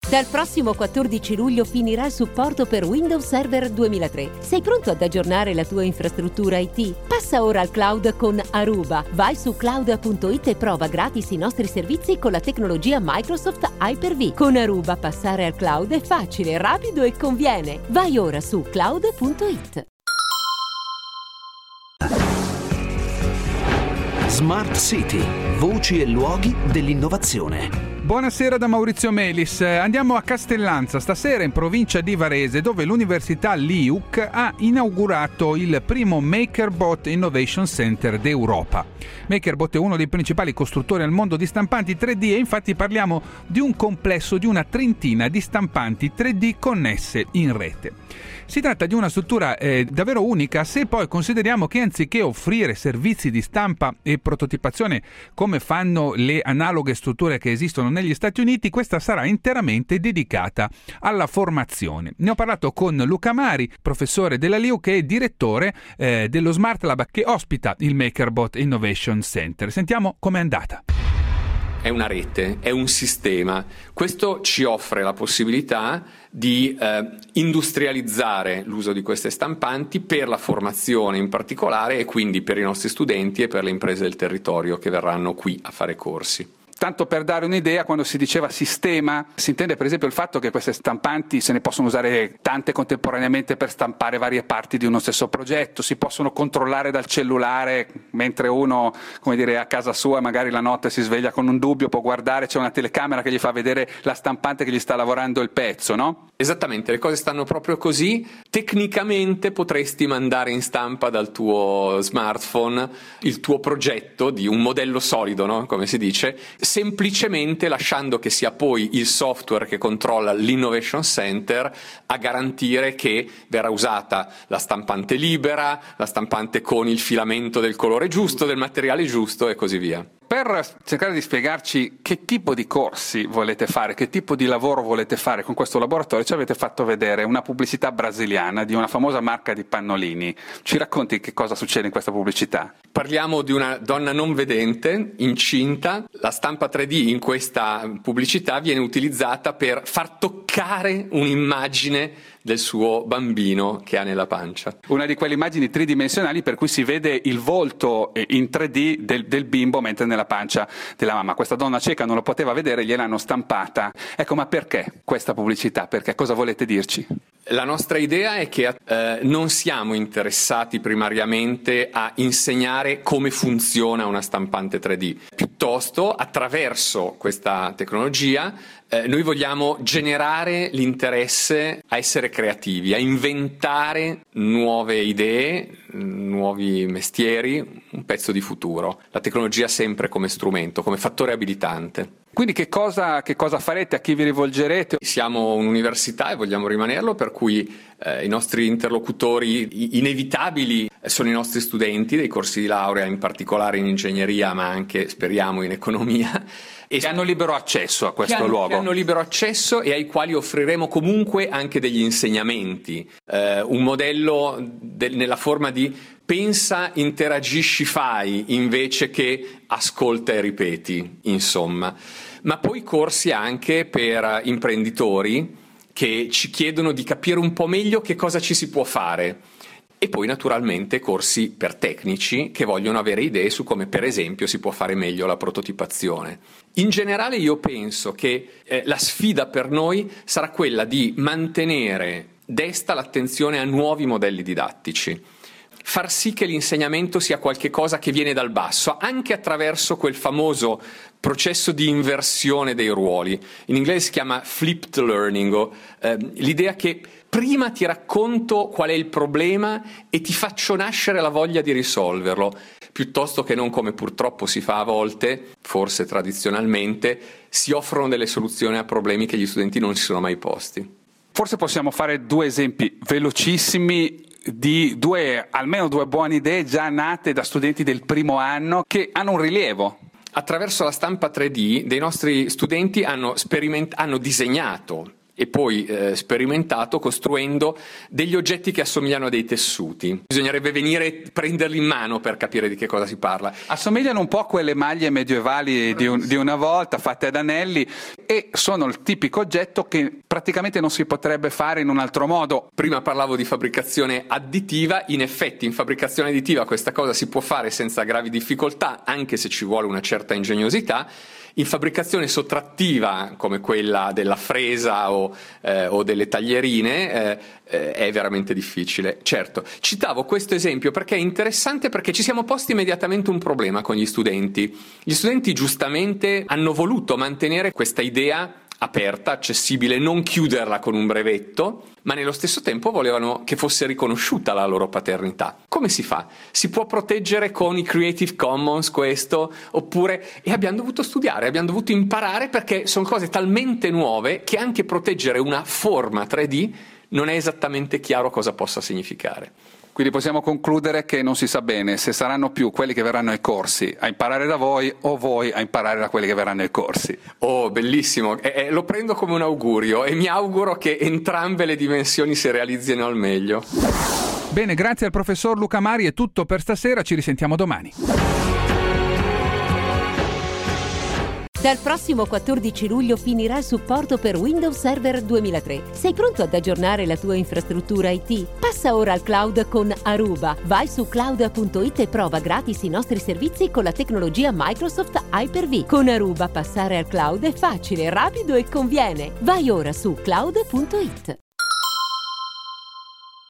Dal prossimo 14 luglio finirà il supporto per Windows Server 2003. Sei pronto ad aggiornare la tua infrastruttura IT? Passa ora al cloud con Aruba. Vai su cloud.it e prova gratis i nostri servizi con la tecnologia Microsoft Hyper-V. Con Aruba passare al cloud è facile, rapido e conviene. Vai ora su cloud.it. Smart City, voci e luoghi dell'innovazione. Buonasera da Maurizio Melis. Andiamo a Castellanza, stasera in provincia di Varese, dove l'Università LIUC ha inaugurato il primo MakerBot Innovation Center d'Europa. MakerBot è uno dei principali costruttori al mondo di stampanti 3D e infatti parliamo di un complesso di una trentina di stampanti 3D connesse in rete. Si tratta di una struttura davvero unica se poi consideriamo che anziché offrire servizi di stampa e prototipazione come fanno le analoghe strutture che esistono negli Stati Uniti, questa sarà interamente dedicata alla formazione. Ne ho parlato con Luca Mari, professore della LIUC e direttore dello Smart Lab che ospita il MakerBot Innovation Center. Sentiamo com'è andata. È una rete, è un sistema. Questo ci offre la possibilità di industrializzare l'uso di queste stampanti per la formazione in particolare e quindi per i nostri studenti e per le imprese del territorio che verranno qui a fare corsi. Tanto per dare un'idea, quando si diceva sistema, si intende per esempio il fatto che queste stampanti se ne possono usare tante contemporaneamente per stampare varie parti di uno stesso progetto, si possono controllare dal cellulare mentre uno, come dire, è a casa sua, magari la notte si sveglia con un dubbio, può guardare, c'è una telecamera che gli fa vedere la stampante che gli sta lavorando il pezzo, no? Esattamente, le cose stanno proprio così. Tecnicamente potresti mandare in stampa dal tuo smartphone il tuo progetto di un modello solido, no? Come si dice, semplicemente lasciando che sia poi il software che controlla l'Innovation Center a garantire che verrà usata la stampante libera, la stampante con il filamento del colore giusto, del materiale giusto e così via. Per cercare di spiegarci che tipo di corsi volete fare, che tipo di lavoro volete fare con questo laboratorio, ci avete fatto vedere una pubblicità brasiliana di una famosa marca di pannolini. Ci racconti che cosa succede in questa pubblicità? Parliamo di una donna non vedente, incinta. La stampa 3D in questa pubblicità viene utilizzata per far toccare un'immagine del suo bambino che ha nella pancia. Una di quelle immagini tridimensionali per cui si vede il volto in 3D del bimbo mentre nella pancia della mamma. Questa donna cieca non lo poteva vedere, gliel'hanno stampata. Ecco, ma perché questa pubblicità? Perché? Cosa volete dirci? La nostra idea è che non siamo interessati primariamente a insegnare come funziona una stampante 3D. Piuttosto, attraverso questa tecnologia, noi vogliamo generare l'interesse a essere creativi, a inventare nuove idee, nuovi mestieri, un pezzo di futuro. La tecnologia sempre come strumento, come fattore abilitante. Quindi che cosa farete? A chi vi rivolgerete? Siamo un'università e vogliamo rimanerlo, per cui i nostri interlocutori inevitabili sono i nostri studenti dei corsi di laurea, in particolare in ingegneria, ma anche, speriamo, in economia. Che hanno libero accesso a questo luogo. Che hanno libero accesso e ai quali offriremo comunque anche degli insegnamenti. Un modello nella forma di pensa, interagisci, fai, invece che ascolta e ripeti, insomma. Ma poi corsi anche per imprenditori che ci chiedono di capire un po' meglio che cosa ci si può fare. E poi naturalmente corsi per tecnici che vogliono avere idee su come per esempio si può fare meglio la prototipazione. In generale io penso che la sfida per noi sarà quella di mantenere desta l'attenzione a nuovi modelli didattici, far sì che l'insegnamento sia qualche cosa che viene dal basso, anche attraverso quel famoso processo di inversione dei ruoli. In inglese si chiama flipped learning, l'idea che prima ti racconto qual è il problema e ti faccio nascere la voglia di risolverlo, piuttosto che non come purtroppo si fa a volte, forse tradizionalmente, si offrono delle soluzioni a problemi che gli studenti non si sono mai posti. Forse possiamo fare due esempi velocissimi di almeno due buone idee già nate da studenti del primo anno che hanno un rilievo. Attraverso la stampa 3D dei nostri studenti hanno disegnato e poi sperimentato costruendo degli oggetti che assomigliano a dei tessuti. Bisognerebbe venire e prenderli in mano per capire di che cosa si parla. Assomigliano un po' a quelle maglie medievali di una volta, fatte ad anelli, e sono il tipico oggetto che praticamente non si potrebbe fare in un altro modo. Prima parlavo di fabbricazione additiva, in effetti in fabbricazione additiva questa cosa si può fare senza gravi difficoltà, anche se ci vuole una certa ingegnosità. In fabbricazione sottrattiva, come quella della fresa o delle taglierine, è veramente difficile. Certo, citavo questo esempio perché è interessante, perché ci siamo posti immediatamente un problema con gli studenti. Gli studenti giustamente hanno voluto mantenere questa idea aperta, accessibile, non chiuderla con un brevetto, ma nello stesso tempo volevano che fosse riconosciuta la loro paternità. Come si fa? Si può proteggere con i Creative Commons questo? Oppure... E abbiamo dovuto studiare, abbiamo dovuto imparare, perché sono cose talmente nuove che anche proteggere una forma 3D non è esattamente chiaro cosa possa significare. Quindi possiamo concludere che non si sa bene se saranno più quelli che verranno ai corsi a imparare da voi o voi a imparare da quelli che verranno ai corsi. Oh, bellissimo, lo prendo come un augurio e mi auguro che entrambe le dimensioni si realizzino al meglio. Bene, grazie al professor Luca Mari, è tutto per stasera, ci risentiamo domani. Dal prossimo 14 luglio finirà il supporto per Windows Server 2003. Sei pronto ad aggiornare la tua infrastruttura IT? Passa ora al cloud con Aruba. Vai su cloud.it e prova gratis i nostri servizi con la tecnologia Microsoft Hyper-V. Con Aruba passare al cloud è facile, rapido e conviene. Vai ora su cloud.it.